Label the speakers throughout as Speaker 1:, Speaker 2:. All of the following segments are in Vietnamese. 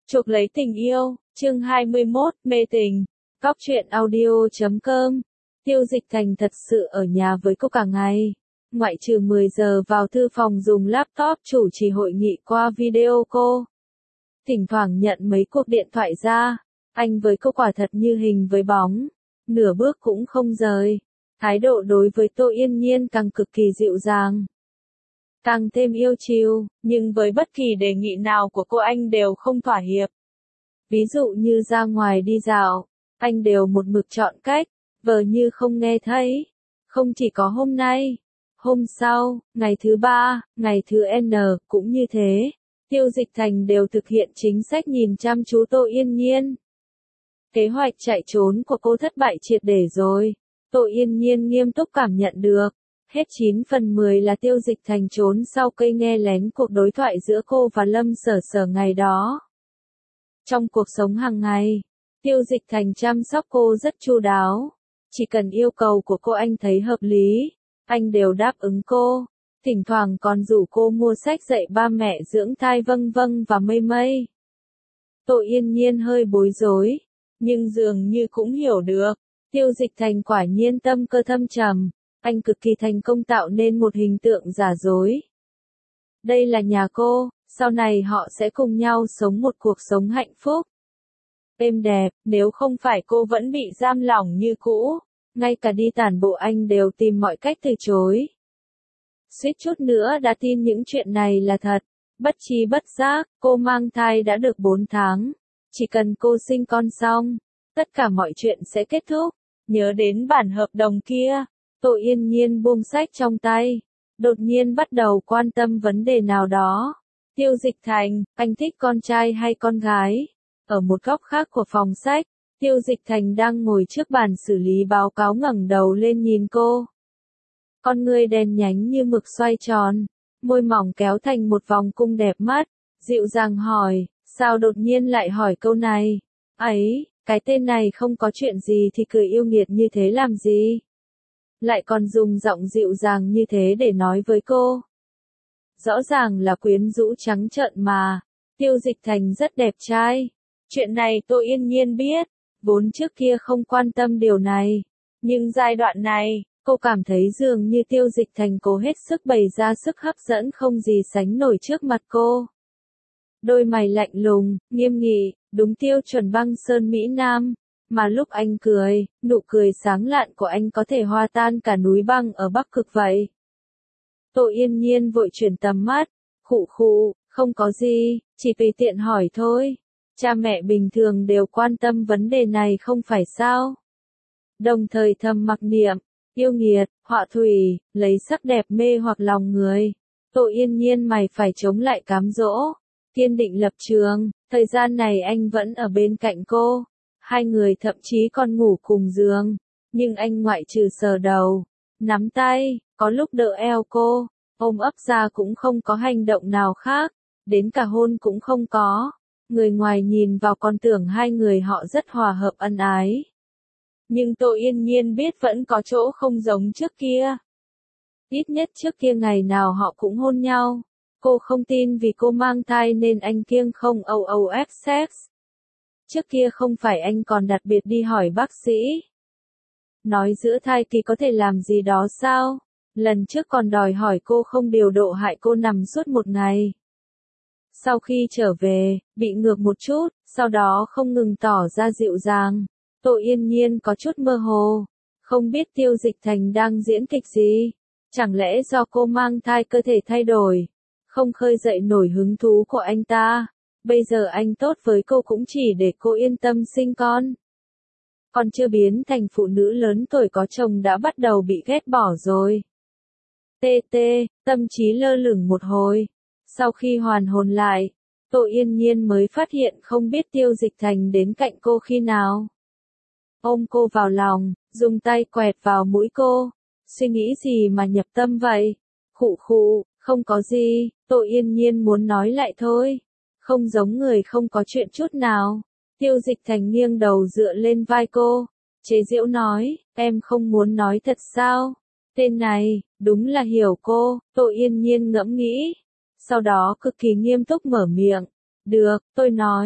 Speaker 1: Chuộc lấy tình yêu, chương 21, mê tình. Góc truyện audio.com. Tiêu Dịch Thành thật sự ở nhà với cô cả ngày. Ngoại trừ 10 giờ vào thư phòng dùng laptop chủ trì hội nghị qua video call. Thỉnh thoảng nhận mấy cuộc điện thoại ra, anh với cô quả thật như hình với bóng, nửa bước cũng không rời. Thái độ đối với Tô Yên Nhiên càng cực kỳ dịu dàng, càng thêm yêu chiều, nhưng với bất kỳ đề nghị nào của cô anh đều không thỏa hiệp. Ví dụ như ra ngoài đi dạo, anh đều một mực chọn cách, vờ như không nghe thấy. Không chỉ có hôm nay, hôm sau, ngày thứ 3, ngày thứ N cũng như thế. Tiêu Dịch Thành đều thực hiện chính sách nhìn chăm chú Tô Yên Nhiên. Kế hoạch chạy trốn của cô thất bại triệt để rồi. Tô Yên Nhiên nghiêm túc cảm nhận được. Hết 9 phần 10 là Tiêu Dịch Thành trốn sau cây nghe lén cuộc đối thoại giữa cô và Lâm Sở Sở ngày đó. Trong cuộc sống hàng ngày, Tiêu Dịch Thành chăm sóc cô rất chu đáo. Chỉ cần yêu cầu của cô anh thấy hợp lý, anh đều đáp ứng cô. Thỉnh thoảng còn rủ cô mua sách dạy ba mẹ dưỡng thai vân vân và mây mây. Tô Yên Nhiên hơi bối rối, nhưng dường như cũng hiểu được. Tiêu Dịch Thành quả nhiên tâm cơ thâm trầm. Anh cực kỳ thành công tạo nên một hình tượng giả dối. Đây là nhà cô, sau này họ sẽ cùng nhau sống một cuộc sống hạnh phúc, êm đẹp. Nếu không phải cô vẫn bị giam lỏng như cũ, ngay cả đi tản bộ anh đều tìm mọi cách từ chối. Suýt chút nữa đã tin những chuyện này là thật. Bất tri bất giác, cô mang thai đã được 4 tháng. Chỉ cần cô sinh con xong, tất cả mọi chuyện sẽ kết thúc. Nhớ đến bản hợp đồng kia, Tô Yên Nhiên buông sách trong tay, đột nhiên bắt đầu quan tâm vấn đề nào đó. Tiêu Dịch Thành, anh thích con trai hay con gái? Ở một góc khác của phòng sách, Tiêu Dịch Thành đang ngồi trước bàn xử lý báo cáo ngẩng đầu lên nhìn cô. Con ngươi đen nhánh như mực xoay tròn, môi mỏng kéo thành một vòng cung đẹp mắt, dịu dàng hỏi, sao đột nhiên lại hỏi câu này? Ấy, cái tên này không có chuyện gì thì cười yêu nghiệt như thế làm gì? Lại còn dùng giọng dịu dàng như thế để nói với cô. Rõ ràng là quyến rũ trắng trợn mà. Tiêu Dịch Thành rất đẹp trai. Chuyện này Tô Yên Nhiên biết, vốn trước kia không quan tâm điều này. Nhưng giai đoạn này, cô cảm thấy dường như Tiêu Dịch Thành cố hết sức bày ra sức hấp dẫn không gì sánh nổi trước mặt cô. Đôi mày lạnh lùng, nghiêm nghị, đúng tiêu chuẩn băng sơn Mỹ Nam. Mà lúc anh cười, nụ cười sáng lạn của anh có thể hòa tan cả núi băng ở Bắc Cực vậy. Tô Yên Nhiên vội chuyển tầm mắt, khụ khụ, không có gì, chỉ tùy tiện hỏi thôi. Cha mẹ bình thường đều quan tâm vấn đề này không phải sao? Đồng thời thầm mặc niệm, yêu nghiệt, họa thủy, lấy sắc đẹp mê hoặc lòng người. Tô Yên Nhiên mày phải chống lại cám dỗ, kiên định lập trường. Thời gian này anh vẫn ở bên cạnh cô. Hai người thậm chí còn ngủ cùng giường, nhưng anh ngoại trừ sờ đầu, nắm tay, có lúc đỡ eo cô, ôm ấp ra cũng không có hành động nào khác, đến cả hôn cũng không có. Người ngoài nhìn vào còn tưởng hai người họ rất hòa hợp ân ái. Nhưng Tô Yên Nhiên biết vẫn có chỗ không giống trước kia. Ít nhất trước kia ngày nào họ cũng hôn nhau. Cô không tin vì cô mang thai nên anh kiêng không OOF sex. Trước kia không phải anh còn đặc biệt đi hỏi bác sĩ. Nói giữa thai kỳ có thể làm gì đó sao? Lần trước còn đòi hỏi cô không điều độ hại cô nằm suốt một ngày. Sau khi trở về, bị ngược một chút, sau đó không ngừng tỏ ra dịu dàng. Tô Yên Nhiên có chút mơ hồ. Không biết Tiêu Dịch Thành đang diễn kịch gì? Chẳng lẽ do cô mang thai cơ thể thay đổi? Không khơi dậy nổi hứng thú của anh ta? Bây giờ anh tốt với cô cũng chỉ để cô yên tâm sinh con. Còn chưa biến thành phụ nữ lớn tuổi có chồng đã bắt đầu bị ghét bỏ rồi. Tâm trí lơ lửng một hồi. Sau khi hoàn hồn lại, Tô Yên Nhiên mới phát hiện không biết Tiêu Dịch Thành đến cạnh cô khi nào. Ôm cô vào lòng, dùng tay quẹt vào mũi cô. Suy nghĩ gì mà nhập tâm vậy? Khụ khụ, không có gì, Tô Yên Nhiên muốn nói lại thôi. Không giống người không có chuyện chút nào. Tiêu Dịch Thành nghiêng đầu dựa lên vai cô, chế giễu nói, em không muốn nói thật sao? Tên này, đúng là hiểu cô. Tô Yên Nhiên ngẫm nghĩ. Sau đó cực kỳ nghiêm túc mở miệng. Được, tôi nói,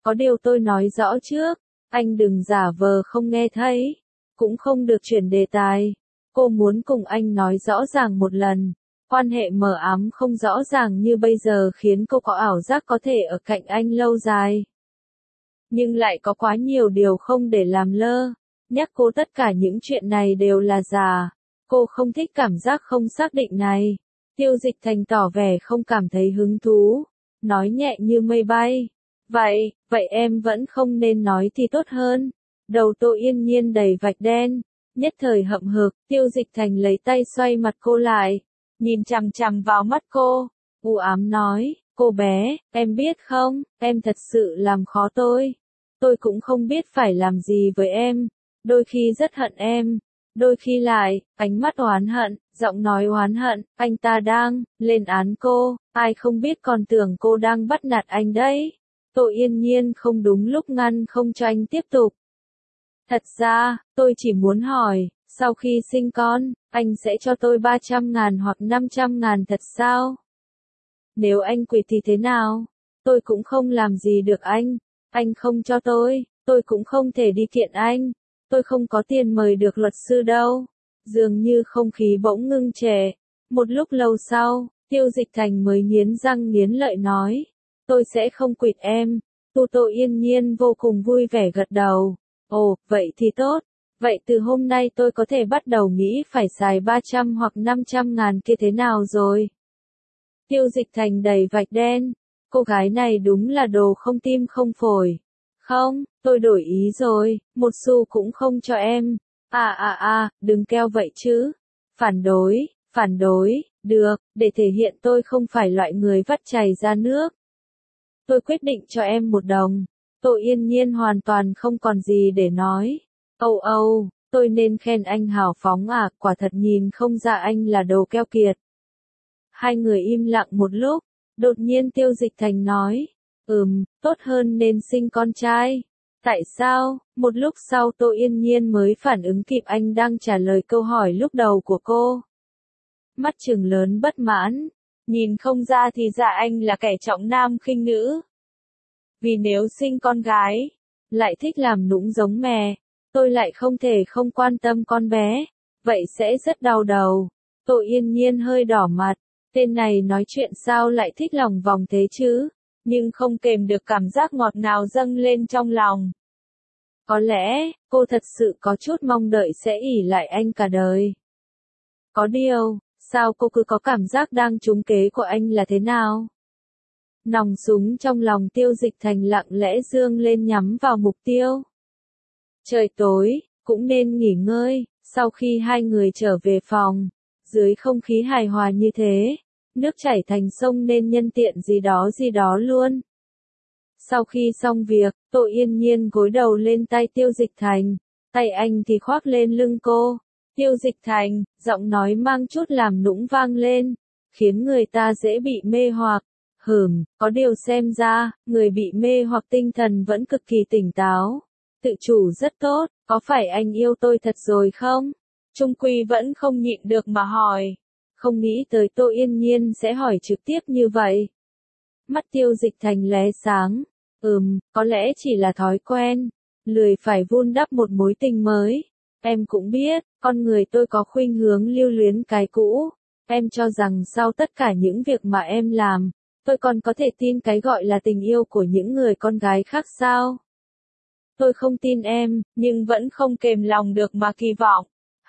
Speaker 1: có điều tôi nói rõ trước, anh đừng giả vờ không nghe thấy, cũng không được chuyển đề tài. Cô muốn cùng anh nói rõ ràng một lần, quan hệ mờ ám không rõ ràng như bây giờ khiến cô có ảo giác có thể ở cạnh anh lâu dài. Nhưng lại có quá nhiều điều không để làm lơ, nhắc cô tất cả những chuyện này đều là giả. Cô không thích cảm giác không xác định này. Tiêu Dịch Thành tỏ vẻ không cảm thấy hứng thú, nói nhẹ như mây bay. Vậy em vẫn không nên nói thì tốt hơn. Đầu Tô Yên Nhiên đầy vạch đen, nhất thời hậm hực, Tiêu Dịch Thành lấy tay xoay mặt cô lại, nhìn chằm chằm vào mắt cô, u ám nói, cô bé, em biết không, em thật sự làm khó tôi cũng không biết phải làm gì với em, đôi khi rất hận em, đôi khi lại, ánh mắt oán hận, giọng nói oán hận, anh ta đang lên án cô, ai không biết còn tưởng cô đang bắt nạt anh đấy. Tô Yên Nhiên không đúng lúc ngăn không cho anh tiếp tục. Thật ra, tôi chỉ muốn hỏi, sau khi sinh con, anh sẽ cho tôi 300.000 hoặc 500.000 thật sao? Nếu anh quỵt thì thế nào? Tôi cũng không làm gì được anh không cho tôi cũng không thể đi kiện anh, tôi không có tiền mời được luật sư đâu. Dường như không khí bỗng ngưng trệ, một lúc lâu sau, Tiêu Dịch Thành mới nghiến răng nghiến lợi nói, tôi sẽ không quỵt em. Tô Yên Nhiên vô cùng vui vẻ gật đầu, ồ, vậy thì tốt, vậy từ hôm nay tôi có thể bắt đầu nghĩ phải xài 300 hoặc 500.000 kia thế nào rồi? Tiêu Dịch Thành đầy vạch đen, cô gái này đúng là đồ không tim không phổi. Không, tôi đổi ý rồi, một xu cũng không cho em. Đừng keo vậy chứ. Phản đối, được, để thể hiện tôi không phải loại người vắt chảy ra nước. Tôi quyết định cho em 1 đồng. Tô Yên Nhiên hoàn toàn không còn gì để nói. Tôi nên khen anh hào phóng à, quả thật nhìn không ra anh là đồ keo kiệt. Hai người im lặng một lúc, đột nhiên Tiêu Dịch Thành nói, tốt hơn nên sinh con trai. Tại sao? Một lúc sau Tô Yên Nhiên mới phản ứng kịp anh đang trả lời câu hỏi lúc đầu của cô. Mắt trừng lớn bất mãn, nhìn không ra thì ra anh là kẻ trọng nam khinh nữ. Vì nếu sinh con gái, lại thích làm nũng giống mẹ, tôi lại không thể không quan tâm con bé, vậy sẽ rất đau đầu. Tô Yên Nhiên hơi đỏ mặt, tên này nói chuyện sao lại thích lòng vòng thế chứ, nhưng không kềm được cảm giác ngọt ngào dâng lên trong lòng. Có lẽ, cô thật sự có chút mong đợi sẽ ỷ lại anh cả đời. Có điều, sao cô cứ có cảm giác đang trúng kế của anh là thế nào? Nòng súng trong lòng Tiêu Dịch Thành lặng lẽ dương lên nhắm vào mục tiêu. Trời tối, cũng nên nghỉ ngơi, sau khi hai người trở về phòng, dưới không khí hài hòa như thế, nước chảy thành sông nên nhân tiện gì đó luôn. Sau khi xong việc, Tô Yên Nhiên gối đầu lên tay Tiêu Dịch Thành, tay anh thì khoác lên lưng cô. Tiêu Dịch Thành, giọng nói mang chút làm nũng vang lên, khiến người ta dễ bị mê hoặc. Có điều xem ra, người bị mê hoặc tinh thần vẫn cực kỳ tỉnh táo. Tự chủ rất tốt, có phải anh yêu tôi thật rồi không? Trung Quy vẫn không nhịn được mà hỏi. Không nghĩ tới Tô Yên Nhiên sẽ hỏi trực tiếp như vậy. Mắt Tiêu Dịch Thành lóe sáng. Có lẽ chỉ là thói quen. Lười phải vun đắp một mối tình mới. Em cũng biết, con người tôi có khuynh hướng lưu luyến cái cũ. Em cho rằng sau tất cả những việc mà em làm, tôi còn có thể tin cái gọi là tình yêu của những người con gái khác sao? Tôi không tin em, nhưng vẫn không kềm lòng được mà kỳ vọng.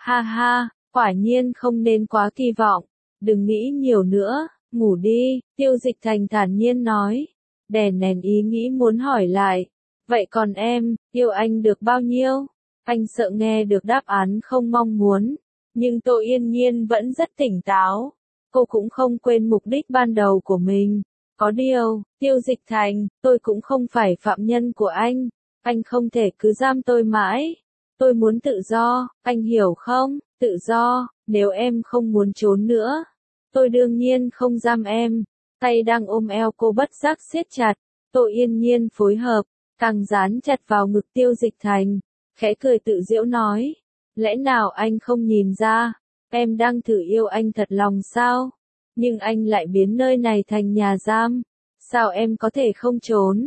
Speaker 1: Ha, quả nhiên không nên quá kỳ vọng. Đừng nghĩ nhiều nữa, ngủ đi, Tiêu Dịch Thành thản nhiên nói. Đè nén ý nghĩ muốn hỏi lại. Vậy còn em, yêu anh được bao nhiêu? Anh sợ nghe được đáp án không mong muốn. Nhưng Tô Yên Nhiên vẫn rất tỉnh táo. Cô cũng không quên mục đích ban đầu của mình. Có điều, Tiêu Dịch Thành, tôi cũng không phải phạm nhân của anh. Anh không thể cứ giam tôi mãi. Tôi muốn tự do, anh hiểu không? Tự do, nếu em không muốn trốn nữa. Tôi đương nhiên không giam em. Tay đang ôm eo cô bất giác siết chặt. Tô Yên Nhiên phối hợp, càng dán chặt vào ngực Tiêu Dịch Thành. Khẽ cười tự giễu nói. Lẽ nào anh không nhìn ra? Em đang thử yêu anh thật lòng sao? Nhưng anh lại biến nơi này thành nhà giam. Sao em có thể không trốn?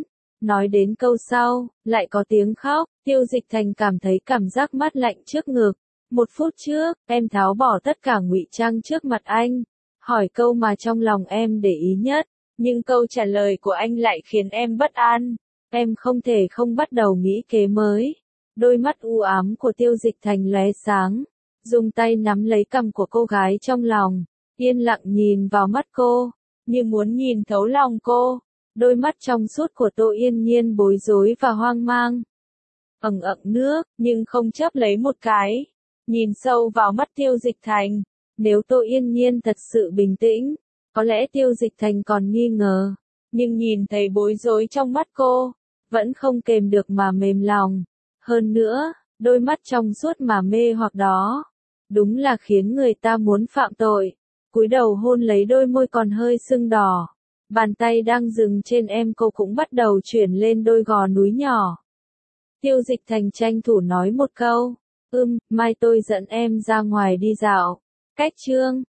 Speaker 1: Nói đến câu sau, lại có tiếng khóc, Tiêu Dịch Thành cảm thấy cảm giác mát lạnh trước ngực. Một phút trước, em tháo bỏ tất cả ngụy trang trước mặt anh, hỏi câu mà trong lòng em để ý nhất, nhưng câu trả lời của anh lại khiến em bất an. Em không thể không bắt đầu nghĩ kế mới. Đôi mắt u ám của Tiêu Dịch Thành lóe sáng, dùng tay nắm lấy cằm của cô gái trong lòng, yên lặng nhìn vào mắt cô, như muốn nhìn thấu lòng cô. Đôi mắt trong suốt của Tô Yên Nhiên bối rối và hoang mang. Ẩn ẩn nước, nhưng không chớp lấy một cái. Nhìn sâu vào mắt Tiêu Dịch Thành. Nếu Tô Yên Nhiên thật sự bình tĩnh, có lẽ Tiêu Dịch Thành còn nghi ngờ. Nhưng nhìn thấy bối rối trong mắt cô, vẫn không kềm được mà mềm lòng. Hơn nữa, đôi mắt trong suốt mà mê hoặc đó, đúng là khiến người ta muốn phạm tội. Cúi đầu hôn lấy đôi môi còn hơi sưng đỏ. Bàn tay đang dừng trên em cô cũng bắt đầu chuyển lên đôi gò núi nhỏ. Tiêu Dịch Thành tranh thủ nói một câu. Mai tôi dẫn em ra ngoài đi dạo. Cách chương